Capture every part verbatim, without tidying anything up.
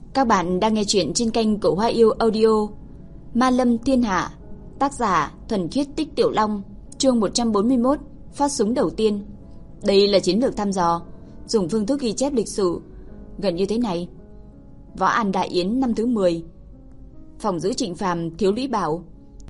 Các bạn đang nghe chuyện trên kênh Cổ Hoa Yêu Audio. Ma Lâm Thiên Hạ, tác giả Thuần Khiết Tích Tiểu Long, chương một trăm bốn mươi mốt, phát súng đầu tiên. Đây là chiến lược thăm dò, dùng phương thức ghi chép lịch sử gần như thế này. Võ An Đại Yến năm thứ mười. Phòng giữ Trịnh Phàm thiếu Lũy Bảo.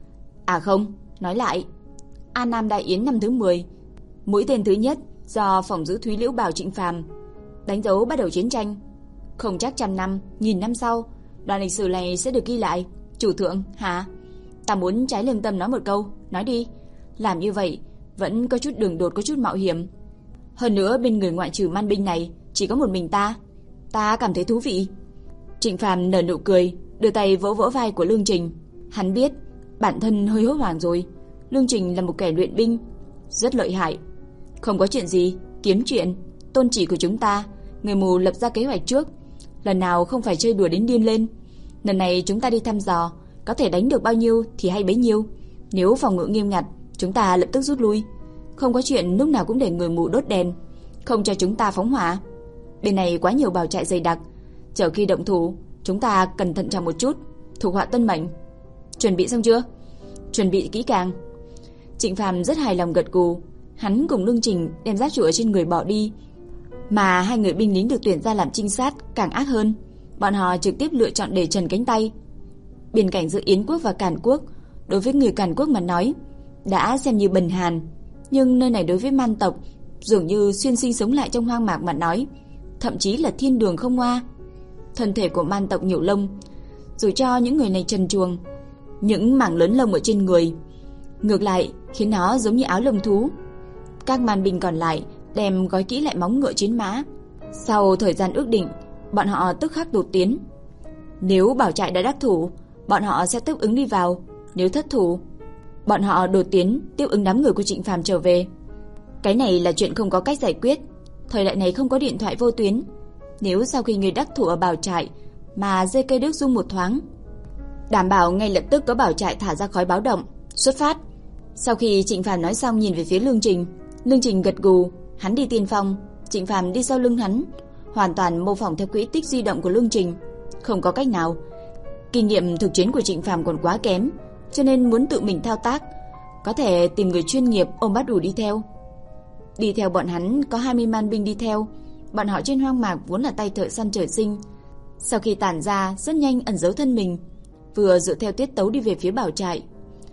À không, nói lại. An Nam Đại Yến năm thứ mười. Mũi tên thứ nhất do phòng giữ Thúy Liễu Bảo Trịnh Phàm. Đánh dấu bắt đầu chiến tranh. Không chắc trăm năm, nghìn năm sau, đoạn lịch sử này sẽ được ghi lại. Chủ thượng, hả? Ta muốn trái lương tâm nói một câu, nói đi. Làm như vậy vẫn có chút đường đột, có chút mạo hiểm. Hơn nữa bên người ngoại trừ man binh này chỉ có một mình ta. Ta cảm thấy thú vị. Trịnh Phàm nở nụ cười, đưa tay vỗ vỗ vai của Lương Trình. Hắn biết bản thân hơi hốt hoảng rồi. Lương Trình là một kẻ luyện binh rất lợi hại. Không có chuyện gì, kiếm chuyện. Tôn chỉ của chúng ta, người mù lập ra kế hoạch trước, lần nào không phải chơi đùa đến điên lên. Lần này chúng ta đi thăm dò, có thể đánh được bao nhiêu thì hay bấy nhiêu. Nếu phòng ngự nghiêm ngặt, chúng ta lập tức rút lui. Không có chuyện lúc nào cũng để người mù đốt đèn, không cho chúng ta phóng hỏa. Bên này quá nhiều bào trại dày đặc, chờ khi động thủ, chúng ta cẩn thận trọng một chút. Thuộc hạ tuân mệnh. Chuẩn bị xong chưa? Chuẩn bị kỹ càng. Trịnh Phàm rất hài lòng gật gù. Hắn cùng Lương Trình đem giáp trụ ở trên người bỏ đi. Mà hai người binh lính được tuyển ra làm trinh sát càng ác hơn. Bọn họ trực tiếp lựa chọn để trần cánh tay. Biên cảnh giữa Yến quốc và Càn quốc, đối với người Càn quốc mà nói, đã xem như bần hàn. Nhưng nơi này đối với man tộc, dường như xuyên sinh sống lại trong hoang mạc mà nói, thậm chí là thiên đường không hoa. Thân thể của man tộc nhiều lông, dù cho những người này trần truồng, những mảng lớn lông ở trên người ngược lại khiến nó giống như áo lông thú. Các man binh còn lại đem gói kỹ lại móng ngựa chiến mã. Sau thời gian ước định, bọn họ tức khắc đột tiến. Nếu bảo trại đã đắc thủ, bọn họ sẽ tiếp ứng đi vào. Nếu thất thủ, bọn họ đột tiến tiếp ứng đám người của Trịnh Phàm trở về. Cái này là chuyện không có cách giải quyết. Thời đại này không có điện thoại vô tuyến. Nếu sau khi người đắc thủ ở bảo trại mà dây cây đức rung một thoáng, đảm bảo ngay lập tức có bảo trại thả ra khói báo động, xuất phát. Sau khi Trịnh Phàm nói xong, nhìn về phía Lương Trình. Lương Trình gật gù. Hắn đi tiên phong, Trịnh Phàm đi sau lưng hắn, hoàn toàn mô phỏng theo quỹ tích di động của Lương Trình. Không có cách nào, kinh nghiệm thực chiến của Trịnh Phàm còn quá kém, cho nên muốn tự mình thao tác, có thể tìm người chuyên nghiệp ôm bắt đủ đi theo. Đi theo bọn hắn có hai mươi man binh đi theo. Bọn họ trên hoang mạc vốn là tay thợ săn trời sinh, sau khi tản ra rất nhanh ẩn giấu thân mình, vừa dựa theo tiết tấu đi về phía bảo trại.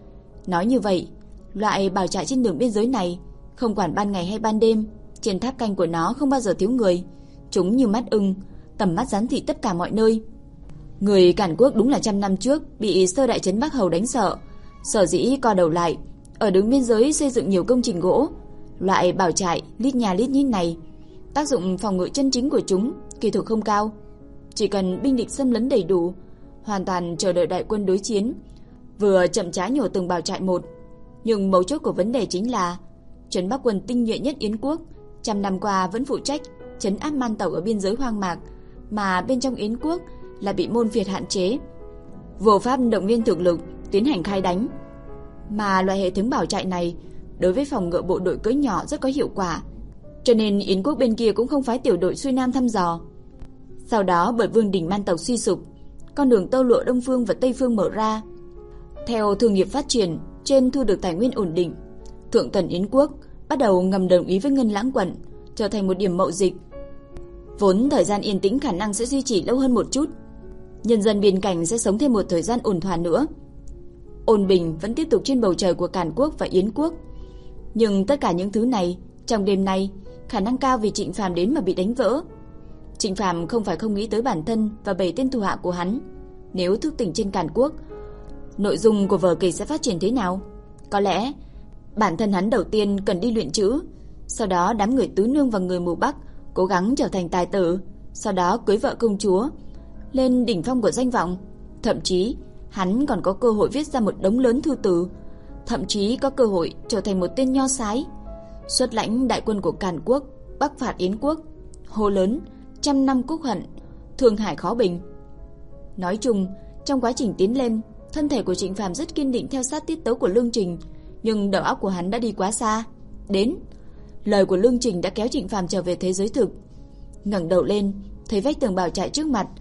Nói như vậy, loại bảo trại trên đường biên giới này, không quản ban ngày hay ban đêm, trên tháp canh của nó không bao giờ thiếu người. Chúng như mắt ưng, tầm mắt giám thị tất cả mọi nơi. Người Càn Quốc đúng là trăm năm trước bị sơ đại trấn Bắc Hầu đánh sợ, sở dĩ co đầu lại, ở đường biên giới xây dựng nhiều công trình gỗ. Loại bảo trại lít nhà lít nhít này, tác dụng phòng ngự chân chính của chúng kỳ thực không cao. Chỉ cần binh địch xâm lấn đầy đủ, hoàn toàn chờ đợi đại quân đối chiến, vừa chậm trái nhổ từng bảo trại một. Nhưng mấu chốt của vấn đề chính là trấn Bắc quân tinh nhuệ nhất Yến quốc trăm năm qua vẫn phụ trách trấn áp man tộc ở biên giới hoang mạc, mà bên trong Yến quốc là bị môn phiệt hạn chế, vô pháp động viên thực lực tiến hành khai đánh. Mà loại hệ thống bảo trại này đối với phòng ngự bộ đội cưỡi nhỏ rất có hiệu quả, cho nên Yến quốc bên kia cũng không phái tiểu đội xuôi nam thăm dò. Sau đó bởi vương đỉnh man tộc suy sụp, con đường tơ lụa Đông phương và Tây phương mở ra. Theo thương nghiệp phát triển, trên thu được tài nguyên ổn định, thượng tần Yến quốc bắt đầu ngầm đồng ý với Ngân Lãng quận, trở thành một điểm mậu dịch. Vốn thời gian yên tĩnh khả năng sẽ duy trì lâu hơn một chút, nhân dân biên cảnh sẽ sống thêm một thời gian ổn thỏa nữa. Ổn bình vẫn tiếp tục trên bầu trời của Càn quốc và Yến quốc. Nhưng tất cả những thứ này trong đêm nay khả năng cao vì Trịnh Phàm đến mà bị đánh vỡ. Trịnh Phàm không phải không nghĩ tới bản thân và bảy tên thủ hạ của hắn. Nếu thức tỉnh trên Càn quốc, nội dung của vở kịch sẽ phát triển thế nào? Có lẽ bản thân hắn đầu tiên cần đi luyện chữ, sau đó đám người tứ nương và người mù Bắc cố gắng trở thành tài tử, sau đó cưới vợ công chúa, lên đỉnh phong của danh vọng. Thậm chí hắn còn có cơ hội viết ra một đống lớn thư tử, thậm chí có cơ hội trở thành một tên nho sái, xuất lãnh đại quân của Càn quốc bắc phạt Yến quốc, hô lớn trăm năm quốc hận, thương hải khó bình. Nói chung, trong quá trình tiến lên, thân thể của Trịnh Phàm rất kiên định theo sát tiết tấu của Lương Trình, nhưng đầu óc của hắn đã đi quá xa. Đến, lời của Lương Trình đã kéo Trịnh Phàm trở về thế giới thực. Ngẩng đầu lên, thấy vách tường bảo trại trước mặt,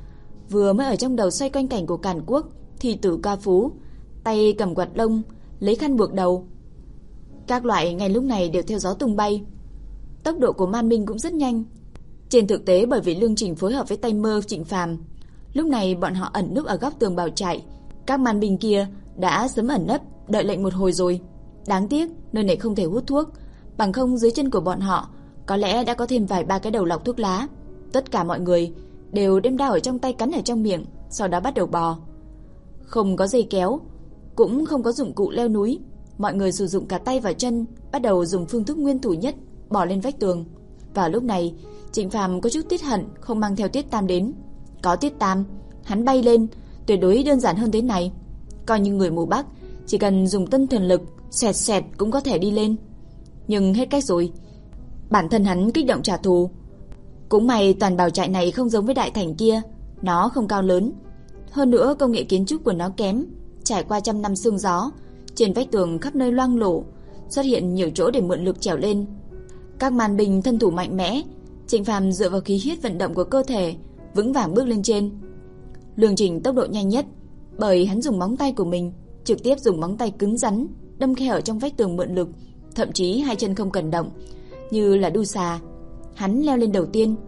vừa mới ở trong đầu xoay quanh cảnh của Càn Quốc thì tử ca phú, tay cầm quạt lông, lấy khăn buộc đầu. Các loại ngay lúc này đều theo gió tung bay. Tốc độ của Man Minh cũng rất nhanh. Trên thực tế bởi vì Lương Trình phối hợp với tay mơ Trịnh Phàm, lúc này bọn họ ẩn núp ở góc tường bảo trại. Các man binh kia đã sớm ẩn nấp, đợi lệnh một hồi rồi. Đáng tiếc nơi này không thể hút thuốc, bằng không dưới chân của bọn họ có lẽ đã có thêm vài ba cái đầu lọc thuốc lá. Tất cả mọi người đều đem dao ở trong tay cắn ở trong miệng, sau đó bắt đầu bò. Không có dây kéo, cũng không có dụng cụ leo núi, mọi người sử dụng cả tay và chân, bắt đầu dùng phương thức nguyên thủ nhất, bò lên vách tường. Vào lúc này, Trịnh Phàm có chút tiếc hận không mang theo Tiết Tam đến. Có Tiết Tam, hắn bay lên tuyệt đối đơn giản hơn thế này. Coi như người mù Bắc, chỉ cần dùng tân thần lực, xẹt xẹt cũng có thể đi lên. Nhưng hết cách rồi. Bản thân hắn kích động trả thù. Cũng may toàn bảo trại này không giống với đại thành kia, nó không cao lớn. Hơn nữa công nghệ kiến trúc của nó kém, trải qua trăm năm sương gió, trên vách tường khắp nơi loang lổ, xuất hiện nhiều chỗ để mượn lực trèo lên. Các màn binh thân thủ mạnh mẽ, Trịnh Phàm dựa vào khí huyết vận động của cơ thể, vững vàng bước lên trên. Lương Trình tốc độ nhanh nhất, bởi hắn dùng móng tay của mình, trực tiếp dùng móng tay cứng rắn đâm khe ở trong vách tường mượn lực, thậm chí hai chân không cần động, như là đu xà. Hắn leo lên đầu tiên,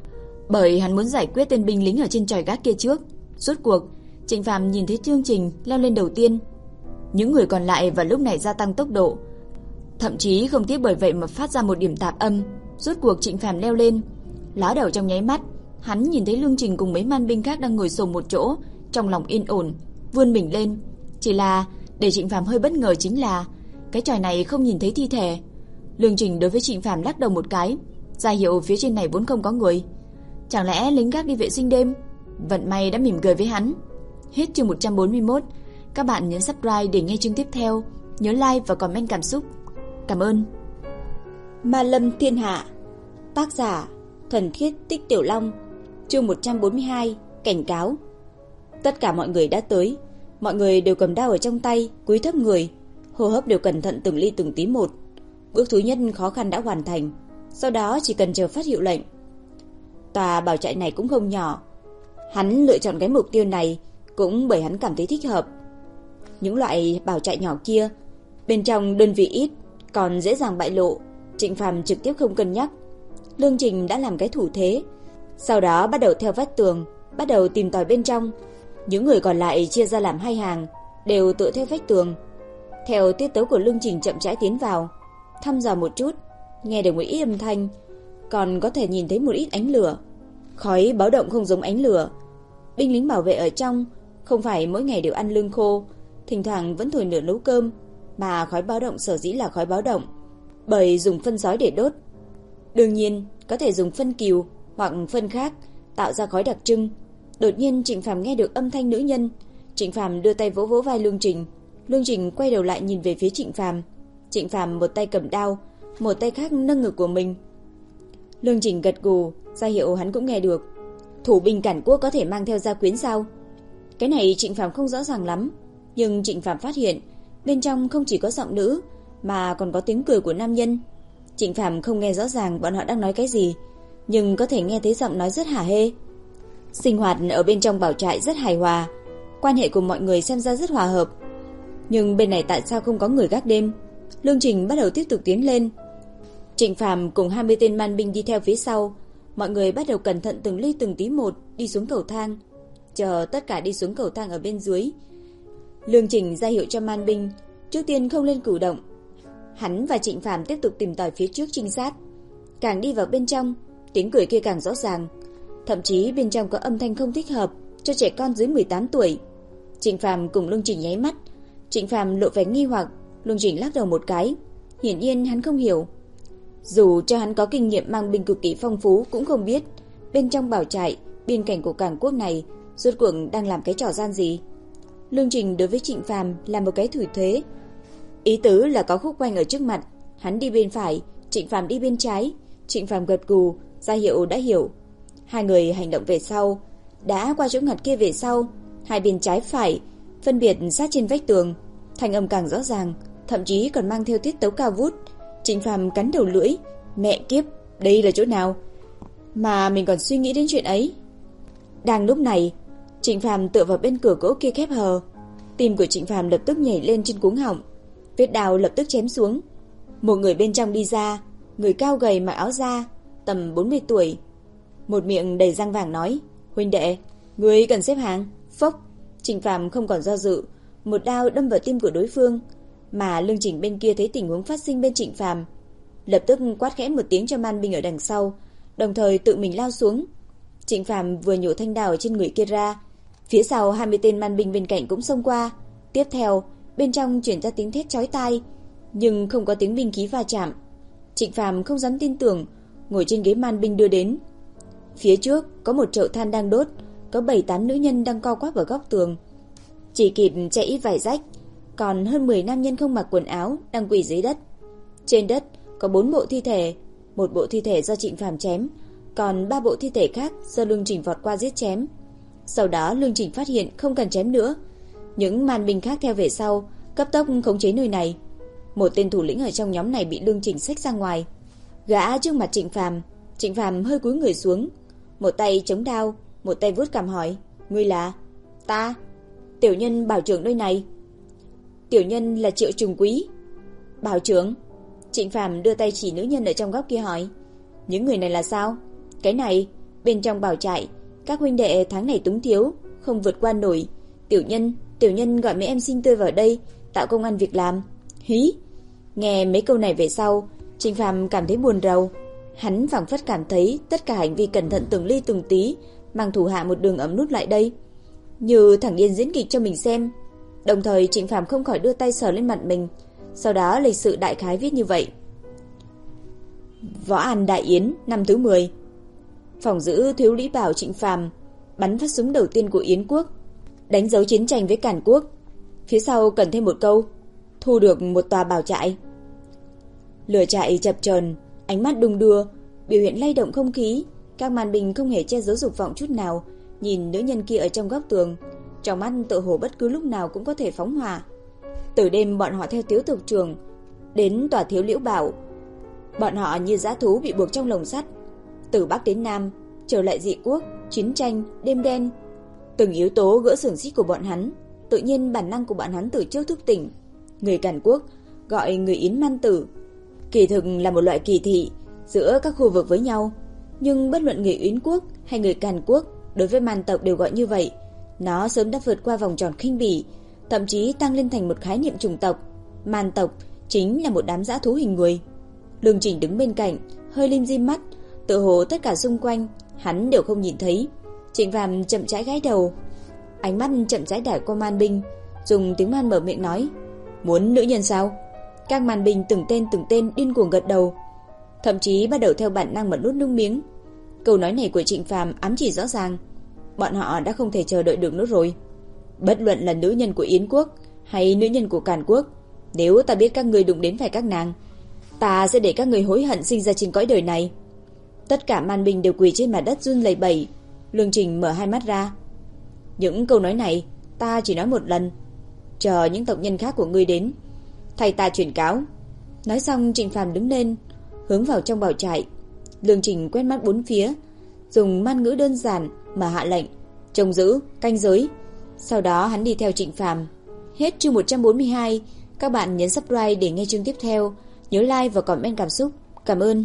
bởi hắn muốn giải quyết tên binh lính ở trên chòi gác kia trước. Rốt cuộc, Trịnh Phàm nhìn thấy Lương Trình leo lên đầu tiên. Những người còn lại vào lúc này gia tăng tốc độ, thậm chí không tiếc bởi vậy mà phát ra một điểm tạp âm. Rốt cuộc Trịnh Phàm leo lên, ló đầu trong nháy mắt, hắn nhìn thấy Lương Trình cùng mấy man binh khác đang ngồi xổm một chỗ, trong lòng yên ổn, vươn mình lên. Chỉ là để Trịnh Phàm hơi bất ngờ chính là cái chòi này không nhìn thấy thi thể. Lương Trình đối với Trịnh Phàm lắc đầu một cái, ra hiệu phía trên này vốn không có người. Chẳng lẽ lính gác đi vệ sinh đêm? Vận may đã mỉm cười với hắn. Hết chương một trăm bốn mươi mốt. Các bạn nhấn subscribe để nghe chương tiếp theo, nhớ like và comment cảm xúc. Cảm ơn. Ma Lâm Thiên Hạ. Tác giả Thuần Khiết Tích Tiểu Long. Chương một trăm bốn mươi hai. Cảnh cáo. Tất cả mọi người đã tới. Mọi người đều cầm đao ở trong tay, cúi thấp người, hô hấp đều cẩn thận từng ly từng tí một. Bước thứ nhất khó khăn đã hoàn thành, sau đó chỉ cần chờ phát hiệu lệnh. Tòa bảo trại này cũng không nhỏ, hắn lựa chọn cái mục tiêu này cũng bởi hắn cảm thấy thích hợp. Những loại bảo trại nhỏ kia, bên trong đơn vị ít, còn dễ dàng bại lộ. Trịnh Phàm trực tiếp không cân nhắc. Lương Trình đã làm cái thủ thế, sau đó bắt đầu theo vách tường, bắt đầu tìm tòi bên trong. Những người còn lại chia ra làm hai hàng, đều tựa theo vách tường. Theo tiết tấu của Lương Trình chậm rãi tiến vào, thăm dò một chút, nghe được một ít âm thanh, còn có thể nhìn thấy một ít ánh lửa. Khói báo động không giống ánh lửa. Binh lính bảo vệ ở trong không phải mỗi ngày đều ăn lương khô, thỉnh thoảng vẫn thổi lửa nấu cơm, mà khói báo động sở dĩ là khói báo động bởi dùng phân sói để đốt. Đương nhiên có thể dùng phân cừu hoặc phân khác tạo ra khói đặc trưng. Đột nhiên Trịnh Phàm nghe được âm thanh nữ nhân. Trịnh Phàm đưa tay vỗ vỗ vai Lương Trình. Lương Trình quay đầu lại nhìn về phía Trịnh Phàm. Trịnh Phàm một tay cầm đao, một tay khác nâng ngực của mình. Lương Trình gật gù, ra hiệu hắn cũng nghe được. Thủ binh Càn Quốc có thể mang theo gia quyến sao? Cái này Trịnh Phàm không rõ ràng lắm, nhưng Trịnh Phàm phát hiện bên trong không chỉ có giọng nữ mà còn có tiếng cười của nam nhân. Trịnh Phàm không nghe rõ ràng bọn họ đang nói cái gì, nhưng có thể nghe thấy giọng nói rất hả hê. Sinh hoạt ở bên trong bảo trại rất hài hòa, quan hệ của mọi người xem ra rất hòa hợp. Nhưng bên này tại sao không có người gác đêm? Lương Trình bắt đầu tiếp tục tiến lên. Trịnh Phàm cùng hai mươi tên man binh đi theo phía sau. Mọi người bắt đầu cẩn thận từng ly từng tí một đi xuống cầu thang. Chờ tất cả đi xuống cầu thang ở bên dưới, Lương Trình ra hiệu cho man binh trước tiên không lên cử động. Hắn và Trịnh Phàm tiếp tục tìm tòi phía trước trinh sát. Càng đi vào bên trong, tiếng cười kia càng rõ ràng. Thậm chí bên trong có âm thanh không thích hợp cho trẻ con dưới mười tám tuổi. Trịnh Phàm cùng Lương Trình nháy mắt. Trịnh Phàm lộ vẻ nghi hoặc, Lương Trình lắc đầu một cái. Hiển nhiên hắn không hiểu. Dù cho hắn có kinh nghiệm mang binh cực kỳ phong phú cũng không biết bên trong bảo trại biên cảnh của Càn Quốc này rốt cuộc đang làm cái trò gian gì. Lương Trình đối với Trịnh Phàm làm một cái thủ thế, ý tứ là có khúc quanh ở trước mặt, hắn đi bên phải, Trịnh Phàm đi bên trái. Trịnh Phàm gật gù, ra hiệu đã hiểu. Hai người hành động về sau, đã qua chỗ ngặt kia về sau, hai bên trái phải phân biệt sát trên vách tường, thanh âm càng rõ ràng, thậm chí còn mang theo tiết tấu cao vút. Trịnh Phàm cắn đầu lưỡi, mẹ kiếp, đây là chỗ nào mà mình còn suy nghĩ đến chuyện ấy. Đang lúc này, Trịnh Phàm tựa vào bên cửa gỗ kia khép hờ. Tim của Trịnh Phàm lập tức nhảy lên trên cuống họng. Vết đao lập tức chém xuống. Một người bên trong đi ra, người cao gầy mặc áo da, tầm bốn mươi tuổi. Một miệng đầy răng vàng nói: "Huynh đệ, ngươi cần xếp hàng." Phốc, Trịnh Phàm không còn do dự, một đao đâm vào tim của đối phương, mà Lương Trình bên kia thấy tình huống phát sinh bên Trịnh Phàm, lập tức quát khẽ một tiếng cho man binh ở đằng sau, đồng thời tự mình lao xuống. Trịnh Phàm vừa nhổ thanh đao ở trên người kia ra, phía sau hai mươi tên man binh bên cạnh cũng xông qua. Tiếp theo, bên trong truyền ra tiếng thét chói tai, nhưng không có tiếng binh khí va chạm. Trịnh Phàm không dám tin tưởng, ngồi trên ghế man binh đưa đến. Phía trước có một chậu than đang đốt, có bảy tám nữ nhân đang co quắp ở góc tường, chỉ kịp che ít vải rách, còn hơn mười nam nhân không mặc quần áo đang quỳ dưới đất. Trên đất có bốn bộ thi thể, một bộ thi thể do Trịnh Phàm chém, còn ba bộ thi thể khác do Lương Trình vọt qua giết chém. Sau đó Lương Trình phát hiện không cần chém nữa, những man binh khác theo về sau, cấp tốc khống chế nơi này. Một tên thủ lĩnh ở trong nhóm này bị Lương Trình xách ra ngoài, gã trước mặt Trịnh Phàm. Trịnh Phàm hơi cúi người xuống, một tay chống đao, một tay vuốt cằm hỏi: "Ngươi là?" "Ta, tiểu nhân bảo trưởng nơi này." "Tiểu nhân là Triệu Trùng Quý." "Bảo trưởng?" Trịnh Phàm đưa tay chỉ nữ nhân ở trong góc kia hỏi: "Những người này là sao?" "Cái này, bên trong bảo trại, các huynh đệ tháng này túng thiếu, không vượt qua nổi. Tiểu nhân, tiểu nhân gọi mấy em sinh tươi vào đây, tạo công ăn việc làm." "Hí." Nghe mấy câu này về sau, Trịnh Phàm cảm thấy buồn rầu. Hắn phảng phất cảm thấy tất cả hành vi cẩn thận từng ly từng tí, mang thủ hạ một đường ấm nút lại đây, như thằng điên diễn kịch cho mình xem. Đồng thời Trịnh Phàm không khỏi đưa tay sờ lên mặt mình, sau đó lịch sự đại khái viết như vậy: "Võ An Đại Yến năm thứ mười. Phòng giữ thiếu lý bảo Trịnh Phàm bắn phát súng đầu tiên của Yến quốc, đánh dấu chiến tranh với Càn quốc." Phía sau cần thêm một câu: "Thu được một tòa bảo trại." Lửa trại chập chờn, ánh mắt đung đưa, biểu hiện lay động không khí. Các man binh không hề che giấu dục vọng chút nào, nhìn nữ nhân kia ở trong góc tường, trong mắt tự hồ bất cứ lúc nào cũng có thể phóng hỏa. Từ đêm bọn họ theo Tiếu tộc trưởng đến tòa thiếu liễu bảo, bọn họ như dã thú bị buộc trong lồng sắt. Từ Bắc đến Nam, trở lại dị quốc, chiến tranh, đêm đen, từng yếu tố gỡ xiềng xích của bọn hắn. Tự nhiên bản năng của bọn hắn từ trước thức tỉnh. Người Càn quốc gọi người Yến man tử, kỳ thực là một loại kỳ thị giữa các khu vực với nhau, nhưng bất luận người Yến quốc hay người Càn quốc, đối với man tộc đều gọi như vậy. Nó sớm đã vượt qua vòng tròn khinh bỉ, thậm chí tăng lên thành một khái niệm chủng tộc. Man tộc chính là một đám dã thú hình người. Lương Trình đứng bên cạnh, hơi lim dim mắt, tự hồ tất cả xung quanh hắn đều không nhìn thấy. Trịnh Phàm chậm rãi gãi đầu, ánh mắt chậm rãi đảo qua man binh, dùng tiếng man mở miệng nói: "Muốn nữ nhân sao?" Các man binh từng tên từng tên điên cuồng gật đầu, thậm chí bắt đầu theo bản năng mà nuốt nước miếng. Câu nói này của Trịnh Phàm ám chỉ rõ ràng, bọn họ đã không thể chờ đợi được nữa rồi. Bất luận là nữ nhân của Yến quốc hay nữ nhân của Càn quốc, nếu ta biết các người đụng đến phải các nàng, ta sẽ để các người hối hận sinh ra trên cõi đời này. Tất cả man binh đều quỳ trên mặt đất run lẩy bẩy. Lương Trình mở hai mắt ra: "Những câu nói này ta chỉ nói một lần, chờ những tộc nhân khác của ngươi đến, thầy ta truyền cáo." Nói xong Trịnh Phàm đứng lên, hướng vào trong bảo trại. Lương Trình quét mắt bốn phía, dùng man ngữ đơn giản mà hạ lệnh: "Trông giữ, canh giới." Sau đó hắn đi theo Trịnh Phàm. Hết chương một trăm bốn mươi hai. Các bạn nhấn subscribe để nghe chương tiếp theo, nhớ like và comment cảm xúc. Cảm ơn.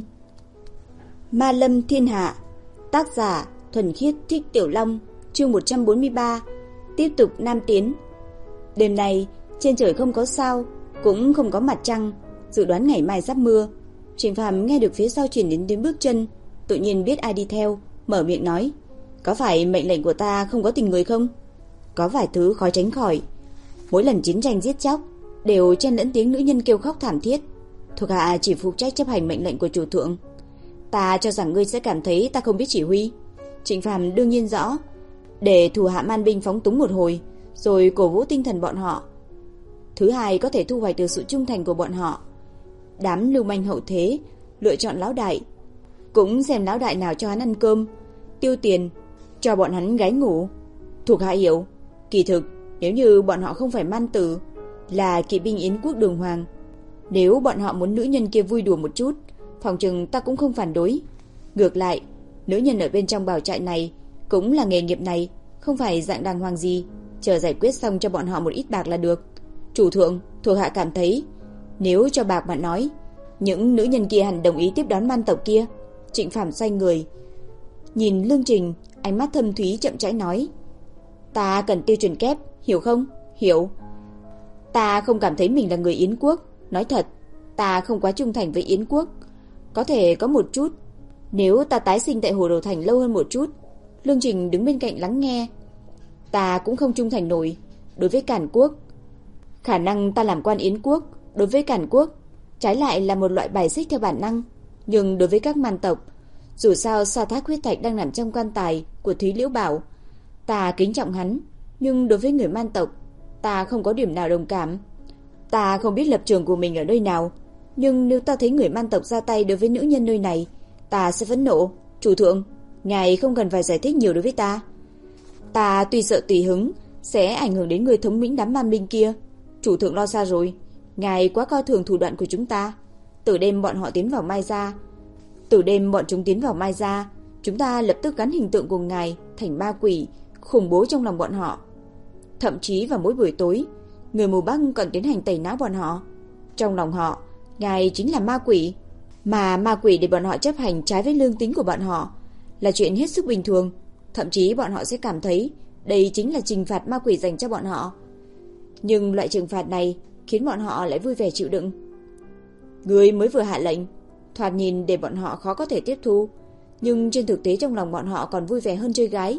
Ma Lâm Thiên Hạ, tác giả Thuần Khiết Thích Tiểu Long, chương một trăm bốn mươi ba. Tiếp tục nam tiến. Đêm nay trên trời không có sao, cũng không có mặt trăng, dự đoán ngày mai sắp mưa. Trịnh Phàm nghe được phía sau truyền đến tiếng bước chân, tự nhiên biết ai đi theo, mở miệng nói: "Có phải mệnh lệnh của ta không có tình người không?" Có vài thứ khó tránh khỏi. Mỗi lần chiến tranh giết chóc đều chen lẫn tiếng nữ nhân kêu khóc thảm thiết. Thuộc hạ chỉ phụ trách chấp hành mệnh lệnh của chủ thượng. Ta cho rằng ngươi sẽ cảm thấy ta không biết chỉ huy. Trịnh Phàm đương nhiên rõ, để thủ hạ man binh phóng túng một hồi, rồi cổ vũ tinh thần bọn họ. Thứ hai, có thể thu hoạch được sự trung thành của bọn họ. Đám lưu manh hậu thế lựa chọn lão đại, cũng xem lão đại nào cho hắn ăn cơm, tiêu tiền, cho bọn hắn gái ngủ. Thuộc hạ hiểu. Kỳ thực, nếu như bọn họ không phải man tử, là kỵ binh Yến quốc đường hoàng, nếu bọn họ muốn nữ nhân kia vui đùa một chút, phòng chừng ta cũng không phản đối. Ngược lại, nữ nhân ở bên trong bảo trại này cũng là nghề nghiệp này, không phải dạng đàng hoàng gì, chờ giải quyết xong cho bọn họ một ít bạc là được. Chủ thượng, thuộc hạ cảm thấy nếu cho bạc mà nói, những nữ nhân kia hẳn đồng ý tiếp đón man tộc kia. Trịnh Phàm xoay người, nhìn Lương Trình, ánh mắt thâm thúy chậm rãi nói: Ta cần tiêu chuẩn kép, hiểu không? Hiểu. Ta không cảm thấy mình là người Yến quốc. Nói thật, ta không quá trung thành với Yến quốc. Có thể có một chút, nếu ta tái sinh tại Hồ Đồ Thành lâu hơn một chút. Lương Trình đứng bên cạnh lắng nghe. Ta cũng không trung thành nổi đối với Càn quốc. Khả năng ta làm quan Yến quốc đối với Càn quốc trái lại là một loại bài xích theo bản năng. Nhưng đối với các man tộc, dù sao Sa Thác huyết thạch đang nằm trong quan tài của Thúy Liễu Bảo, ta kính trọng hắn. Nhưng đối với người man tộc, ta không có điểm nào đồng cảm. Ta không biết lập trường của mình ở nơi nào, nhưng nếu ta thấy người man tộc ra tay đối với nữ nhân nơi này, ta sẽ phẫn nộ. Chủ thượng, ngài không cần phải giải thích nhiều đối với ta. Ta tuy sợ tùy hứng sẽ ảnh hưởng đến người thống lĩnh đám man binh kia. Chủ thượng lo xa rồi, ngài quá coi thường thủ đoạn của chúng ta. Từ đêm bọn họ tiến vào Mai Gia, từ đêm bọn chúng tiến vào Mai Gia, chúng ta lập tức gắn hình tượng của ngài thành ma quỷ, khủng bố trong lòng bọn họ. Thậm chí vào mỗi buổi tối, người mù Bắc còn tiến hành tẩy não bọn họ. Trong lòng họ, ngài chính là ma quỷ, mà ma quỷ để bọn họ chấp hành trái với lương tính của bọn họ là chuyện hết sức bình thường. Thậm chí bọn họ sẽ cảm thấy đây chính là trừng phạt ma quỷ dành cho bọn họ. Nhưng loại trừng phạt này khiến bọn họ lại vui vẻ chịu đựng. Người mới vừa hạ lệnh, thoạt nhìn để bọn họ khó có thể tiếp thu, nhưng trên thực tế trong lòng bọn họ còn vui vẻ hơn chơi gái.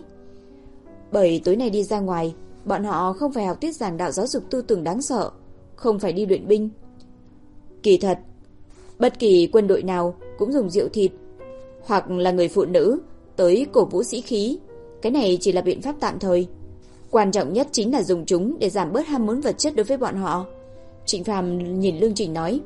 Bởi tối nay đi ra ngoài, bọn họ không phải học tiết giảng đạo giáo dục tư tưởng đáng sợ, không phải đi luyện binh. Kỳ thật, bất kỳ quân đội nào cũng dùng rượu thịt hoặc là người phụ nữ tới cổ vũ sĩ khí. Cái này chỉ là biện pháp tạm thời. Quan trọng nhất chính là dùng chúng để giảm bớt ham muốn vật chất đối với bọn họ. Trịnh Phàm nhìn Lương Trình nói: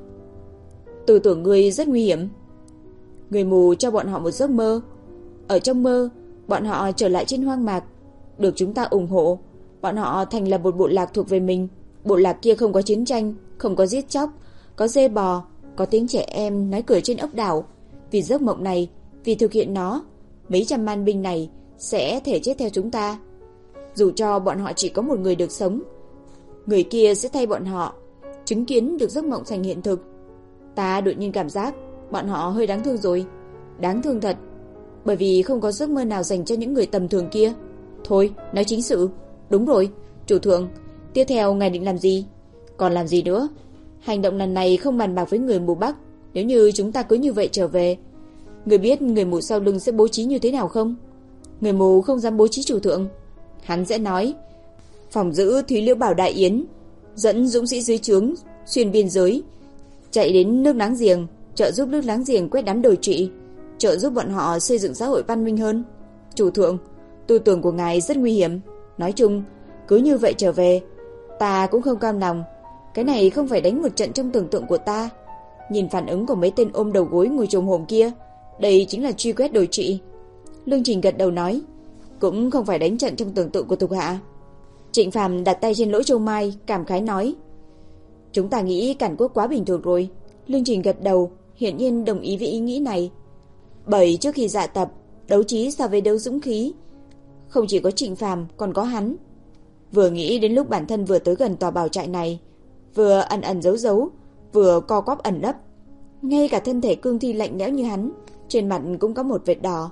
Tư tưởng ngươi rất nguy hiểm. Người mù cho bọn họ một giấc mơ. Ở trong mơ, bọn họ trở lại trên hoang mạc, được chúng ta ủng hộ. Bọn họ thành lập một bộ lạc thuộc về mình. Bộ lạc kia không có chiến tranh, không có giết chóc, có dê bò, có tiếng trẻ em nói cười trên ốc đảo. Vì giấc mộng này, vì thực hiện nó, mấy trăm man binh này sẽ thể chết theo chúng ta. Dù cho bọn họ chỉ có một người được sống, người kia sẽ thay bọn họ chứng kiến được giấc mộng thành hiện thực. Ta đột nhiên cảm giác bọn họ hơi đáng thương rồi. Đáng thương thật, bởi vì không có giấc mơ nào dành cho những người tầm thường kia. Thôi, nói chính sự. Đúng rồi, chủ thượng, tiếp theo ngài định làm gì? Còn làm gì nữa? Hành động lần này không bàn bạc với người mù Bắc. Nếu như chúng ta cứ như vậy trở về, người biết người mù sau lưng sẽ bố trí như thế nào không? Người mù không dám bố trí chủ thượng. Hắn sẽ nói phòng giữ Thúy Liễu Bảo Đại Yến, dẫn dũng sĩ dưới trướng xuyên biên giới, chạy đến nước láng giềng, trợ giúp nước láng giềng quét đám đồi trụy, trợ giúp bọn họ xây dựng xã hội văn minh hơn. Chủ thượng, tư tưởng của ngài rất nguy hiểm. Nói chung, cứ như vậy trở về, ta cũng không cam lòng. Cái này không phải đánh một trận trong tưởng tượng của ta. Nhìn phản ứng của mấy tên ôm đầu gối ngồi chồm hổm kia, đây chính là truy quét đồi trụy. Lương Trình gật đầu nói: Cũng không phải đánh trận trong tưởng tượng của thuộc hạ. Trịnh Phàm đặt tay trên lỗ châu mai, cảm khái nói: Chúng ta nghĩ Càn Quốc quá bình thường rồi. Lương Trình gật đầu, hiển nhiên đồng ý với ý nghĩ này. Bởi trước khi dạ tập, đấu trí so với đấu dũng khí, không chỉ có Trịnh Phàm còn có hắn. Vừa nghĩ đến lúc bản thân vừa tới gần tòa bảo trại này, vừa ẩn ẩn giấu giấu, vừa co quắp ẩn nấp, ngay cả thân thể cương thi lạnh lẽo như hắn, trên mặt cũng có một vệt đỏ.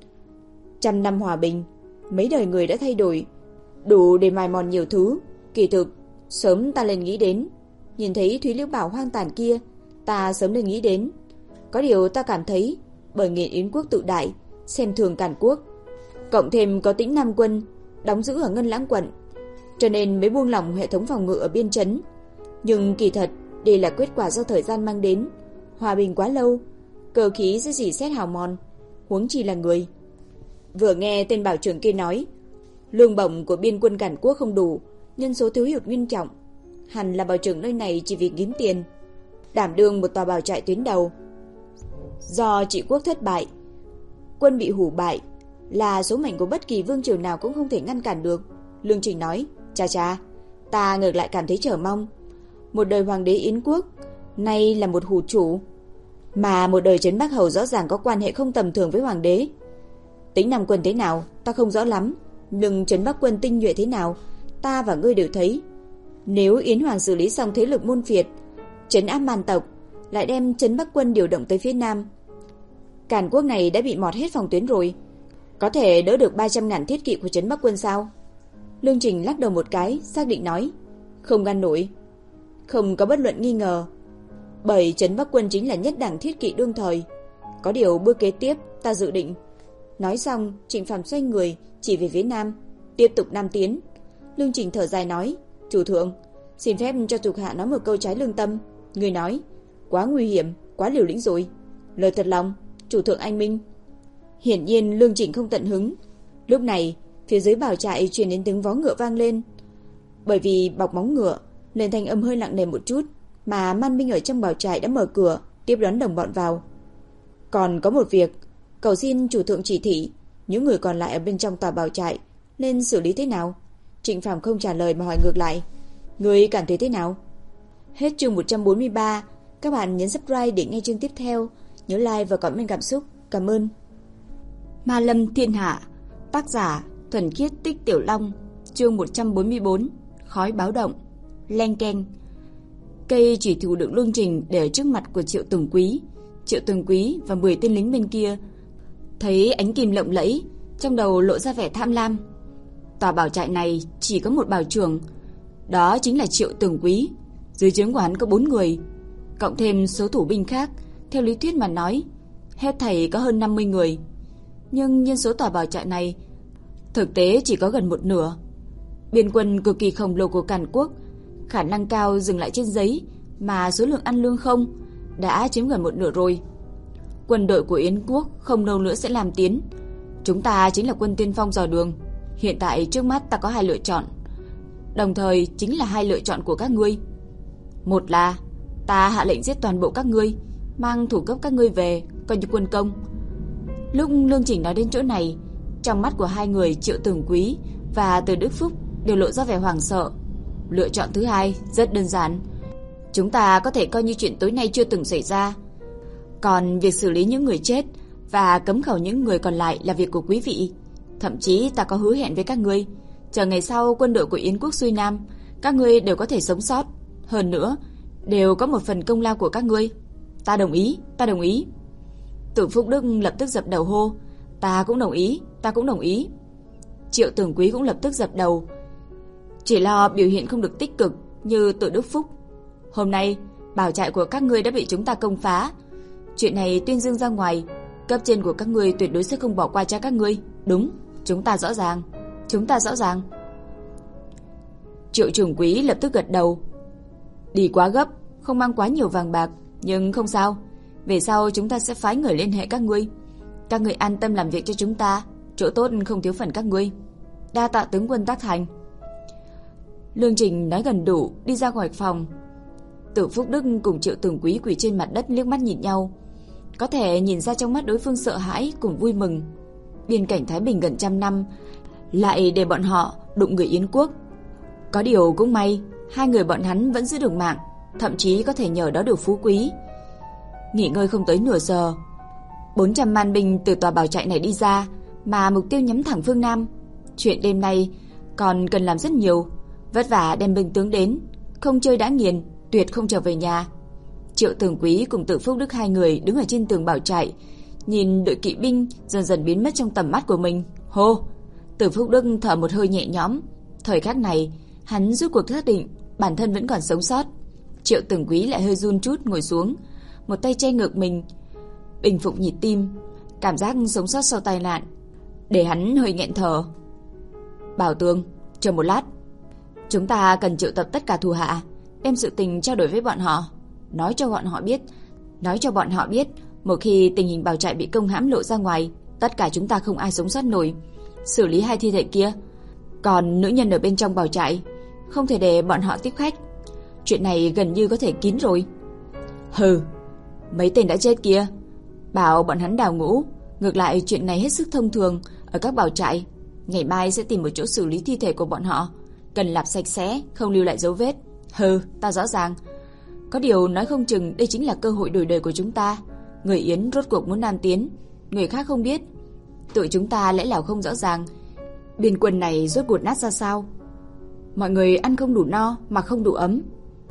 Trăm năm hòa bình, mấy đời người đã thay đổi, đủ để mài mòn nhiều thứ. Kỳ thực, sớm ta lên nghĩ đến. Nhìn thấy Thúy Liễu Bảo hoang tàn kia, ta sớm lên nghĩ đến. Có điều ta cảm thấy, bởi Nghiện Yến quốc tự đại, xem thường Càn Quốc, cộng thêm có Tĩnh Nam quân đóng giữ ở Ngân Lãng quận, cho nên mới buông lỏng hệ thống phòng ngự ở biên trấn. Nhưng kỳ thật, đây là kết quả do thời gian mang đến. Hòa bình quá lâu, cơ khí sẽ dỉ xét hào mòn, huống chi là người. Vừa nghe tên bảo trưởng kia nói, lương bổng của biên quân Càn Quốc không đủ, nhân số thiếu hụt nghiêm trọng, hẳn là bảo trưởng nơi này chỉ vì kiếm tiền, đảm đương một tòa bảo trại tuyến đầu. Do trị quốc thất bại, quân bị hủ bại, là số mệnh của bất kỳ vương triều nào cũng không thể ngăn cản được. Lương Trình nói: Cha cha, ta ngược lại cảm thấy chờ mong. Một đời hoàng đế Yến quốc, nay là một hủ chủ, mà một đời Trấn Bắc Hầu rõ ràng có quan hệ không tầm thường với hoàng đế. Tĩnh Nam quân thế nào, ta không rõ lắm, Nhưng trấn Bắc quân tinh nhuệ thế nào, ta và ngươi đều thấy. Nếu Yến Hoàng xử lý xong thế lực môn phiệt, trấn áp man tộc, lại đem trấn Bắc quân điều động tới phía Nam, Càn Quốc này đã bị mọt hết phòng tuyến rồi, có thể đỡ được ba trăm ngàn thiết kỵ của trấn Bắc quân sao? Lương Trình lắc đầu một cái, xác định nói, không ngăn nổi. Không có bất luận nghi ngờ, bởi trấn Bắc quân chính là nhất đẳng thiết kỵ đương thời. Có điều bước kế tiếp ta dự định. Nói xong, Trịnh Phàm xoay người chỉ về phía Nam, tiếp tục nam tiến. Lương Trình thở dài nói, chủ thượng, xin phép cho thuộc hạ nói một câu trái lương tâm. Người nói, quá nguy hiểm, quá liều lĩnh rồi. Lời thật lòng, chủ thượng anh minh. Hiển nhiên Lương Trình không tận hứng. Lúc này, phía dưới bảo trại truyền đến tiếng vó ngựa vang lên. Bởi vì bọc móng ngựa nên thanh âm hơi nặng nề một chút, mà Man Minh ở trong bảo trại đã mở cửa tiếp đón đồng bọn vào. Còn có một việc, cầu xin chủ thượng chỉ thị, những người còn lại ở bên trong tòa bảo trại nên xử lý thế nào? Trịnh Phàm không trả lời mà hỏi ngược lại, người cảm thấy thế nào? Hết chương một trăm bốn mươi ba. Các bạn nhấn subscribe để nghe chương tiếp theo. Nhớ like và comment cảm xúc. Cảm ơn. Ma Lâm Thiên Hạ. Tác giả Thuần Khiết Tích Tiểu Long. Chương một trăm bốn mươi bốn. Khói báo động. Leng keng. Cây chỉ thủ được Lương Trình để ở trước mặt của Triệu Tường Quý. Triệu Tường Quý và mười tên lính bên kia thấy ánh kim lộng lẫy, trong đầu lộ ra vẻ tham lam. Tòa bảo trại này chỉ có một bảo trưởng, đó chính là Triệu Tường Quý. Dưới trướng của hắn có bốn người, cộng thêm số thủ binh khác, theo lý thuyết mà nói, hết thảy có hơn năm mươi người. Nhưng nhân số tòa bảo trại này thực tế chỉ có gần một nửa. Biên quân cực kỳ khổng lồ của Càn Quốc, khả năng cao dừng lại trên giấy, mà số lượng ăn lương không đã chiếm gần một nửa rồi. Quân đội của Yến Quốc không lâu nữa sẽ làm tiến. Chúng ta chính là quân tiên phong dò đường. Hiện tại trước mắt ta có hai lựa chọn, đồng thời chính là hai lựa chọn của các ngươi. Một là ta hạ lệnh giết toàn bộ các ngươi, mang thủ cấp các ngươi về, coi như quân công. Lúc Lương Trình nói đến chỗ này, trong mắt của hai người Triệu Tường Quý và Từ Đức Phúc đều lộ ra vẻ hoảng sợ. Lựa chọn thứ hai rất đơn giản, chúng ta có thể coi như chuyện tối nay chưa từng xảy ra. Còn việc xử lý những người chết và cấm khẩu những người còn lại là việc của quý vị. Thậm chí ta có hứa hẹn với các ngươi, chờ ngày sau quân đội của Yến Quốc xuôi nam, các ngươi đều có thể sống sót. Hơn nữa, đều có một phần công lao của các ngươi. Ta đồng ý, ta đồng ý. Tử Phúc Đức lập tức dập đầu hô, ta cũng đồng ý, ta cũng đồng ý. Triệu Tường Quý cũng lập tức dập đầu, chỉ lo biểu hiện không được tích cực như Từ Đức Phúc. Hôm nay, bảo trại của các ngươi đã bị chúng ta công phá. Chuyện này tuyên dương ra ngoài, cấp trên của các ngươi tuyệt đối sẽ không bỏ qua cho các ngươi. Đúng, chúng ta rõ ràng, chúng ta rõ ràng. Triệu Trường Quý lập tức gật đầu. Đi quá gấp, không mang quá nhiều vàng bạc, nhưng không sao, về sau chúng ta sẽ phái người liên hệ các ngươi. Các ngươi an tâm làm việc cho chúng ta, chỗ tốt không thiếu phần các ngươi. Đa tạ tướng quân tác thành. Lương Trình nói gần đủ, đi ra khỏi phòng. Tử Phúc Đức cùng Triệu Tường Quý quỳ trên mặt đất liếc mắt nhìn nhau, có thể nhìn ra trong mắt đối phương sợ hãi cùng vui mừng. Biên cảnh Thái Bình gần trăm năm lại để bọn họ đụng người Yến Quốc. Có điều cũng may, hai người bọn hắn vẫn giữ được mạng, thậm chí có thể nhờ đó được phú quý. Nghỉ ngơi không tới nửa giờ, bốn trăm man binh từ tòa bảo trại này đi ra, mà mục tiêu nhắm thẳng phương Nam. Chuyện đêm nay còn cần làm rất nhiều, vất vả đem binh tướng đến, không chơi đã nghiền, tuyệt không trở về nhà. Triệu Tường Quý cùng Tử Phúc Đức hai người đứng ở trên tường bảo trại, nhìn đội kỵ binh dần dần biến mất trong tầm mắt của mình. Hô! Tử Phúc Đức thở một hơi nhẹ nhõm. Thời khắc này, hắn rút cuộc xác định bản thân vẫn còn sống sót. Triệu Tường Quý lại hơi run chút ngồi xuống, một tay che ngực mình, bình phục nhịp tim. Cảm giác sống sót sau tai nạn để hắn hơi nghẹn thở. Bảo Tường, chờ một lát, chúng ta cần triệu tập tất cả thủ hạ, đem sự tình trao đổi với bọn họ, nói cho bọn họ biết, nói cho bọn họ biết, một khi tình hình bảo trại bị công hãm lộ ra ngoài, tất cả chúng ta không ai sống sót nổi. Xử lý hai thi thể kia, còn nữ nhân ở bên trong bảo trại, không thể để bọn họ tiếp khách. Chuyện này gần như có thể kín rồi. Hừ, mấy tên đã chết kia, bảo bọn hắn đào ngũ. Ngược lại chuyện này hết sức thông thường ở các bảo trại. Ngày mai sẽ tìm một chỗ xử lý thi thể của bọn họ, cần làm sạch sẽ, không lưu lại dấu vết. Hừ, ta rõ ràng. Có điều nói không chừng đây chính là cơ hội đổi đời của chúng ta. Người Yến rốt cuộc muốn nam tiến, người khác không biết, tụi chúng ta lẽ nào không rõ ràng. Biên quân này rốt cuộc nát ra sao? Mọi người ăn không đủ no mà không đủ ấm.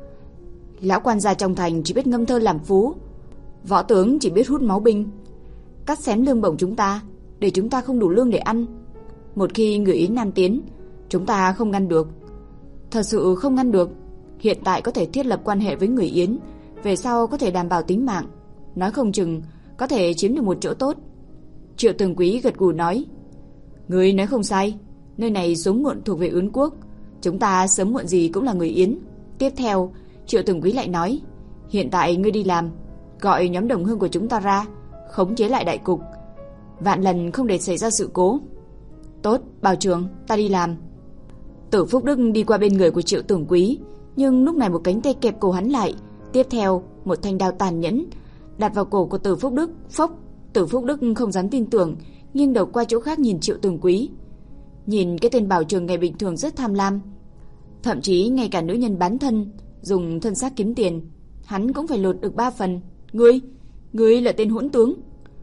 Lão quan gia trong thành chỉ biết ngâm thơ làm phú, võ tướng chỉ biết hút máu binh, cắt xén lương bổng chúng ta, để chúng ta không đủ lương để ăn. Một khi người Yến nam tiến, chúng ta không ngăn được. Thật sự không ngăn được. Hiện tại có thể thiết lập quan hệ với người Yến, về sau có thể đảm bảo tính mạng, nói không chừng có thể chiếm được một chỗ tốt. Triệu Tường Quý gật gù nói, ngươi nói không sai, nơi này sớm muộn thuộc về Yến quốc, chúng ta sớm muộn gì cũng là người Yến. Tiếp theo, Triệu Tường Quý lại nói, hiện tại ngươi đi làm, gọi nhóm đồng hương của chúng ta ra, khống chế lại đại cục, vạn lần không để xảy ra sự cố. Tốt, Bảo trưởng, ta đi làm. Tử Phúc Đức đi qua bên người của Triệu Tường Quý, nhưng lúc này một cánh tay kẹp cổ hắn lại, tiếp theo một thanh đao tàn nhẫn đặt vào cổ của Tử Phúc Đức. Phốc. Tử Phúc Đức không dám tin tưởng, nghiêng đầu qua chỗ khác nhìn Triệu Tường Quý. Nhìn cái tên Bảo trưởng ngày bình thường rất tham lam, thậm chí ngay cả nữ nhân bán thân, dùng thân xác kiếm tiền, hắn cũng phải lột được ba phần. Ngươi, ngươi là tên hỗn tướng.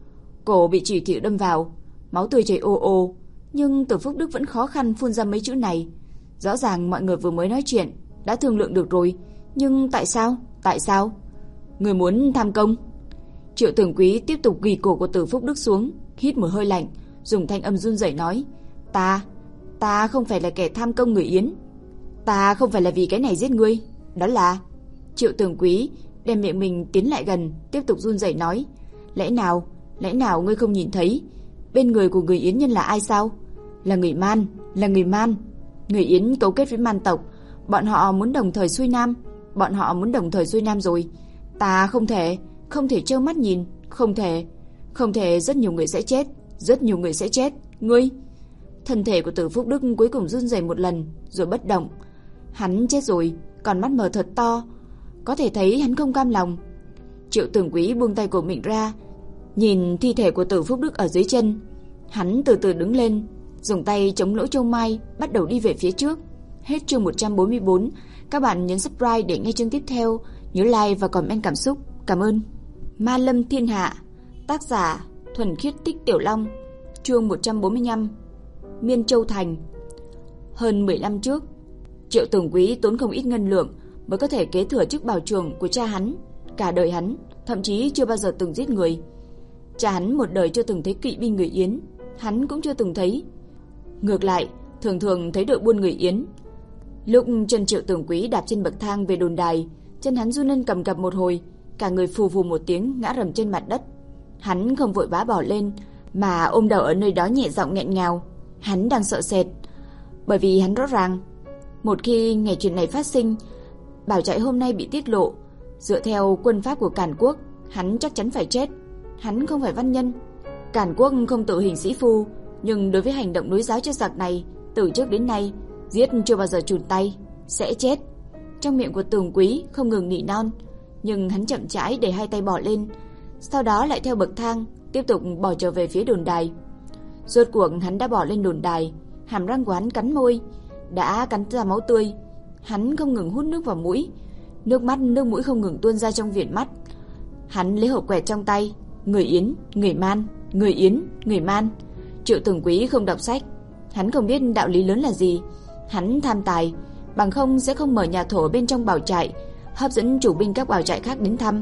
Cổ bị chỉ thị đâm vào, máu tươi chảy ồ ồ, nhưng Tử Phúc Đức vẫn khó khăn phun ra mấy chữ này. Rõ ràng mọi người vừa mới nói chuyện đã thương lượng được rồi, nhưng tại sao? Tại sao? Người muốn tham công? Triệu Tường Quý tiếp tục ghi cổ của Tử Phúc Đức xuống, hít một hơi lạnh, dùng thanh âm run rẩy nói, ta, ta không phải là kẻ tham công người Yến. Ta không phải là vì cái này giết ngươi, đó là... Triệu Tường Quý đem miệng mình tiến lại gần, tiếp tục run rẩy nói, lẽ nào, lẽ nào ngươi không nhìn thấy bên người của người Yến nhân là ai sao? Là người Man, là người Man. Người Yến cấu kết với Man tộc, bọn họ muốn đồng thời xuôi Nam, bọn họ muốn đồng thời xuôi Nam rồi. Ta không thể, không thể trơ mắt nhìn, không thể, không thể, rất nhiều người sẽ chết, rất nhiều người sẽ chết. Ngươi... Thân thể của Tử Phúc Đức cuối cùng run rẩy một lần, rồi bất động. Hắn chết rồi, còn mắt mở thật to, có thể thấy hắn không cam lòng. Triệu Tường Quý buông tay của mình ra, nhìn thi thể của Tử Phúc Đức ở dưới chân. Hắn từ từ đứng lên, dùng tay chống lỗ châu mai, bắt đầu đi về phía trước. Hết chương một trăm bốn mươi bốn. Các bạn nhấn subscribe để nghe chương tiếp theo. Nhớ like và comment cảm xúc. Cảm ơn. Ma Lâm Thiên Hạ. Tác giả Thuần Khiết Tích Tiểu Long. Chương một trăm bốn mươi lăm. Miên Châu Thành. Hơn mười năm trước, Triệu Tường Quý tốn không ít ngân lượng mới có thể kế thừa chức bảo trưởng của cha hắn. Cả đời hắn thậm chí chưa bao giờ từng giết người. Cha hắn một đời chưa từng thấy kỵ binh người Yến, hắn cũng chưa từng thấy. Ngược lại, thường thường thấy đội buôn người Yến. Lúc chân Triệu Tường Quý đạp trên bậc thang về đồn đài, chân hắn run lên cầm cập một hồi, cả người phù phù một tiếng ngã rầm trên mặt đất. Hắn không vội vã bỏ lên, mà ôm đầu ở nơi đó nhẹ giọng nghẹn ngào. Hắn đang sợ sệt, bởi vì hắn rõ ràng, một khi ngày chuyện này phát sinh, bảo trại hôm nay bị tiết lộ, dựa theo quân pháp của Càn Quốc, hắn chắc chắn phải chết. Hắn không phải văn nhân. Càn Quốc không tự hình sĩ phu, nhưng đối với hành động đối giáo cho giặc này, từ trước đến nay giết chưa bao giờ chùn tay. Sẽ chết. Trong miệng của Tường Quý không ngừng nỉ non, nhưng hắn chậm rãi để hai tay bỏ lên, sau đó lại theo bậc thang tiếp tục bỏ trở về phía đồn đài. Rốt cuộc hắn đã bỏ lên đồn đài, hàm răng của hắn cắn môi, đã cắn ra máu tươi. Hắn không ngừng hút nước vào mũi, nước mắt nước mũi không ngừng tuôn ra trong viền mắt. Hắn lấy hộp quẹt trong tay, người Yến, người Man, người Yến, người Man. Triệu Tường Quý không đọc sách, hắn không biết đạo lý lớn là gì. Hắn tham tài, bằng không sẽ không mở nhà thổ bên trong bảo trại, hấp dẫn chủ binh các bảo trại khác đến thăm.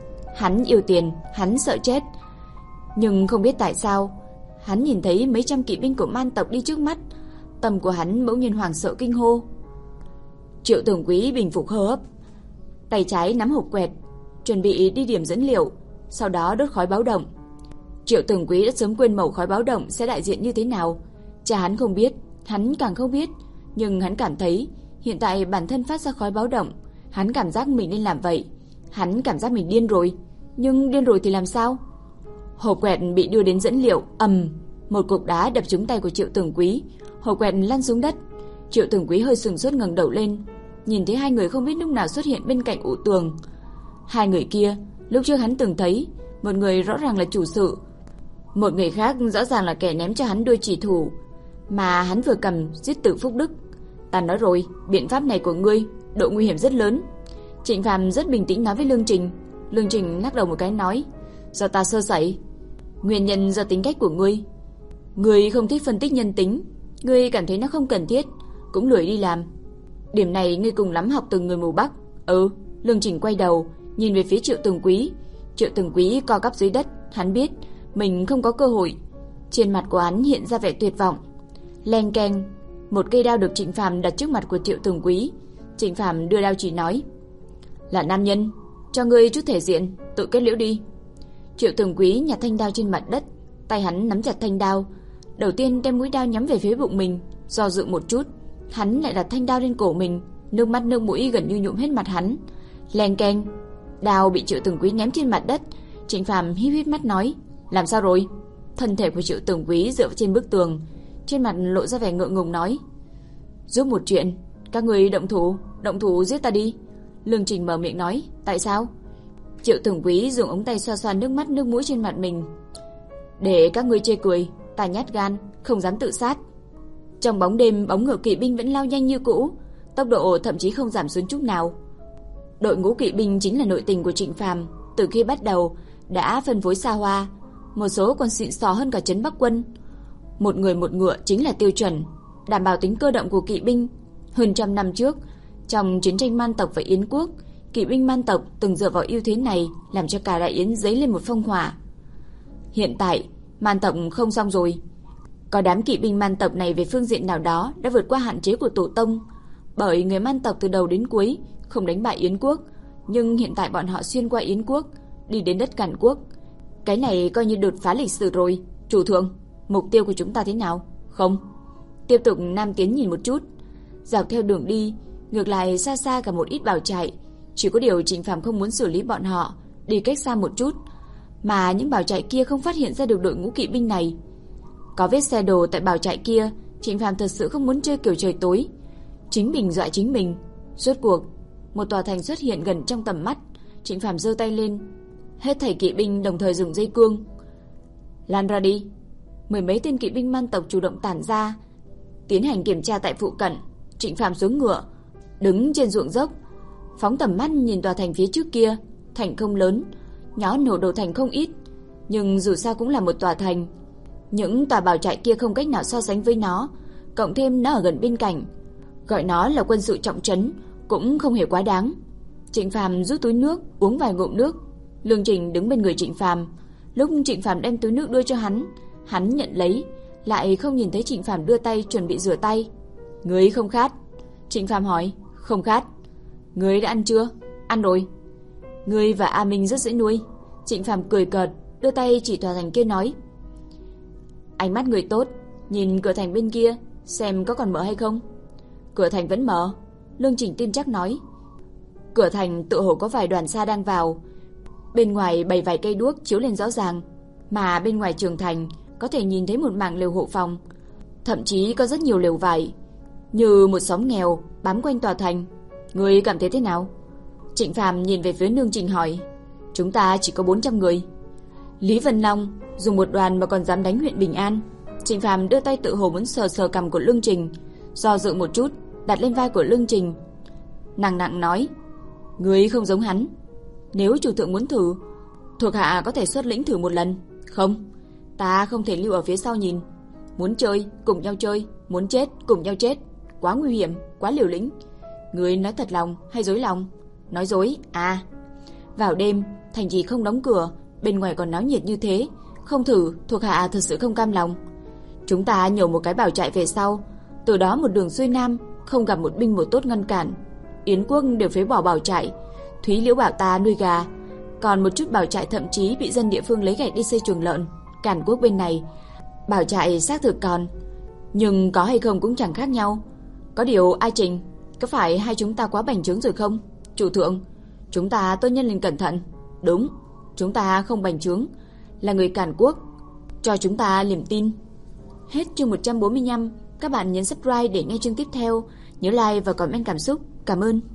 Hắn yêu tiền, hắn sợ chết, nhưng không biết tại sao, hắn nhìn thấy mấy trăm kỵ binh của Man tộc đi trước mắt, tâm của hắn bỗng nhiên hoảng sợ kinh hô. Triệu Tường Quý bình phục hô hấp, tay trái nắm hộp quẹt, chuẩn bị đi điểm dẫn liệu, sau đó đốt khói báo động. Triệu Tường Quý đã sớm quên mẩu khói báo động sẽ đại diện như thế nào. Cha hắn không biết, hắn càng không biết, nhưng hắn cảm thấy hiện tại bản thân phát ra khói báo động, hắn cảm giác mình nên làm vậy. Hắn cảm giác mình điên rồi, nhưng điên rồi thì làm sao? Hộp quẹt bị đưa đến dẫn liệu, ầm, một cục đá đập trúng tay của Triệu Tường Quý, hộp quẹt lăn xuống đất. Triệu Tường Quý hơi sừng sốt ngẩng đầu lên, nhìn thấy hai người không biết lúc nào xuất hiện bên cạnh ụ tường. Hai người kia, lúc trước hắn từng thấy, một người rõ ràng là chủ sự, một người khác rõ ràng là kẻ ném cho hắn đôi chỉ thủ mà hắn vừa cầm giết Tử Phúc Đức. Ta nói rồi, biện pháp này của ngươi, độ nguy hiểm rất lớn. Trịnh Phàm rất bình tĩnh nói với Lương Trình. Lương Trình lắc đầu một cái nói, do ta sơ sẩy, nguyên nhân do tính cách của ngươi. Ngươi không thích phân tích nhân tính, Ngươi cảm thấy nó không cần thiết, cũng lười đi làm. Điểm này ngươi cùng lắm học từ người mù Bắc. Ừ, Lương Trình quay đầu, nhìn về phía Triệu Tường Quý. Triệu Tường Quý co cắp dưới đất, hắn biết mình không có cơ hội. Trên mặt của hắn hiện ra vẻ tuyệt vọng. Leng keng, một cây đao được Trịnh Phàm đặt trước mặt của Triệu Tường Quý. Trịnh Phàm đưa đao chỉ nói: "Là nam nhân, cho ngươi chút thể diện, tự kết liễu đi." Triệu Tường Quý nhặt thanh đao trên mặt đất, tay hắn nắm chặt thanh đao, đầu tiên đem mũi đao nhắm về phía bụng mình, do dự một chút, hắn lại đặt thanh đao lên cổ mình, nước mắt nước mũi gần như nhuộm hết mặt hắn. Leng keng, đao bị Triệu Tường Quý ném trên mặt đất. Trịnh Phàm híp híp mắt nói: "Làm sao rồi?" Thân thể của Triệu Tường Quý dựa trên bức tường, trên mặt lộ ra vẻ ngượng ngùng nói: "Giúp một chuyện, các người động thủ, động thủ giết ta đi." Lương Trình mở miệng nói: "Tại sao?" Triệu Tường Quý dùng ống tay xoa xoa nước mắt nước mũi trên mặt mình. "Để các ngươi chê cười, ta nhát gan, không dám tự sát." Trong bóng đêm, bóng ngựa kỵ binh vẫn lao nhanh như cũ, tốc độ thậm chí không giảm xuống chút nào. Đội ngũ kỵ binh chính là nội tình của Trịnh Phàm, từ khi bắt đầu đã phân phối xa hoa, một số còn xịn sò hơn cả trấn Bắc quân. Một người một ngựa chính là tiêu chuẩn, đảm bảo tính cơ động của kỵ binh. Hơn trăm năm trước, trong chiến tranh Man tộc và Yến quốc, kỵ binh Man tộc từng dựa vào ưu thế này làm cho cả đại Yến dấy lên một phong hỏa. Hiện tại, Man tộc không xong rồi. Có đám kỵ binh Man tộc này về phương diện nào đó đã vượt qua hạn chế của tổ tông, bởi người Man tộc từ đầu đến cuối không đánh bại Yến quốc, nhưng hiện tại bọn họ xuyên qua Yến quốc, đi đến đất Càn quốc. Cái này coi như đột phá lịch sử rồi. Chủ thượng, mục tiêu của chúng ta thế nào? Không. Tiếp tục nam tiến nhìn một chút. Dọc theo đường đi, ngược lại xa xa cả một ít bảo trại. Chỉ có điều Trịnh Phàm không muốn xử lý bọn họ, đi cách xa một chút, mà những bảo trại kia không phát hiện ra được đội ngũ kỵ binh này. Có vết xe đồ tại bảo trại kia, Trịnh Phàm thật sự không muốn chơi kiểu trời tối, chính mình dọa chính mình. Rốt cuộc, một tòa thành xuất hiện gần trong tầm mắt. Trịnh Phàm giơ tay lên, hết thảy kỵ binh đồng thời dùng dây cương. Lan ra đi. Mười mấy tên kỵ binh Man tộc chủ động tản ra, tiến hành kiểm tra tại phụ cận. Trịnh Phàm xuống ngựa, đứng trên ruộng dốc, phóng tầm mắt nhìn tòa thành phía trước kia. Thành không lớn, nhó nổ đầu thành không ít, nhưng dù sao cũng là một tòa thành. Những tòa bảo trại kia không cách nào so sánh với nó, cộng thêm nó ở gần bên cạnh, gọi nó là quân sự trọng trấn cũng không hề quá đáng. Trịnh Phàm rút túi nước, uống vài ngụm nước. Lương Trình đứng bên người Trịnh Phàm. Lúc Trịnh Phàm đem túi nước đưa cho hắn, hắn nhận lấy, lại không nhìn thấy Trịnh Phàm đưa tay chuẩn bị rửa tay. "Ngươi không khát?" Trịnh Phàm hỏi. "Không khát." "Ngươi đã ăn chưa?" "Ăn rồi." "Ngươi và A Minh rất dễ nuôi." Trịnh Phàm cười cợt, đưa tay chỉ tòa thành kia nói. "Ánh mắt người tốt, nhìn cửa thành bên kia, xem có còn mở hay không." "Cửa thành vẫn mở." Lương Trình tin chắc nói. Cửa thành tựa hồ có vài đoàn xa đang vào. Bên ngoài bày vài cây đuốc chiếu lên rõ ràng, mà bên ngoài trường thành có thể nhìn thấy một mảng lều hộ phòng, thậm chí có rất nhiều lều vải, như một xóm nghèo bám quanh tòa thành. "Ngươi cảm thấy thế nào?" Trịnh Phàm nhìn về phía Lương Trình hỏi. "Chúng ta chỉ có bốn trăm người." Lý Vân Long dùng một đoàn mà còn dám đánh huyện Bình An. Trịnh Phàm đưa tay tự hồ muốn sờ sờ cằm của Lương Trình, do dự một chút, đặt lên vai của Lương Trình, nặng nặng nói. "Ngươi không giống hắn. Nếu chủ thượng muốn thử, thuộc hạ có thể xuất lĩnh thử một lần." "Không, ta không thể lưu ở phía sau nhìn. Muốn chơi, cùng nhau chơi. Muốn chết, cùng nhau chết. Quá nguy hiểm, quá liều lĩnh." "Ngươi nói thật lòng hay dối lòng?" "Nói dối." "À." Vào đêm, thành trì không đóng cửa, bên ngoài còn náo nhiệt như thế, không thử, thuộc hạ thật sự không cam lòng. Chúng ta nhổ một cái bảo trại về sau, từ đó một đường xuôi nam, không gặp một binh một tốt ngăn cản. Yến quốc đều phế bỏ bảo trại, Thúy Liễu bảo ta nuôi gà, còn một chút bảo trại thậm chí bị dân địa phương lấy gạch đi xây chuồng lợn. Càn quốc bên này, bảo trại xác thực còn, nhưng có hay không cũng chẳng khác nhau. Có điều ai Trình, có phải hai chúng ta quá bành trướng rồi không?" "Chủ thượng, chúng ta tốt nhân lên cẩn thận." "Đúng, chúng ta không bành trướng, là người Càn quốc, cho chúng ta niềm tin." Hết chương một trăm bốn mươi lăm. Các bạn nhấn subscribe để nghe chương tiếp theo. Nhớ like và comment cảm xúc. Cảm ơn.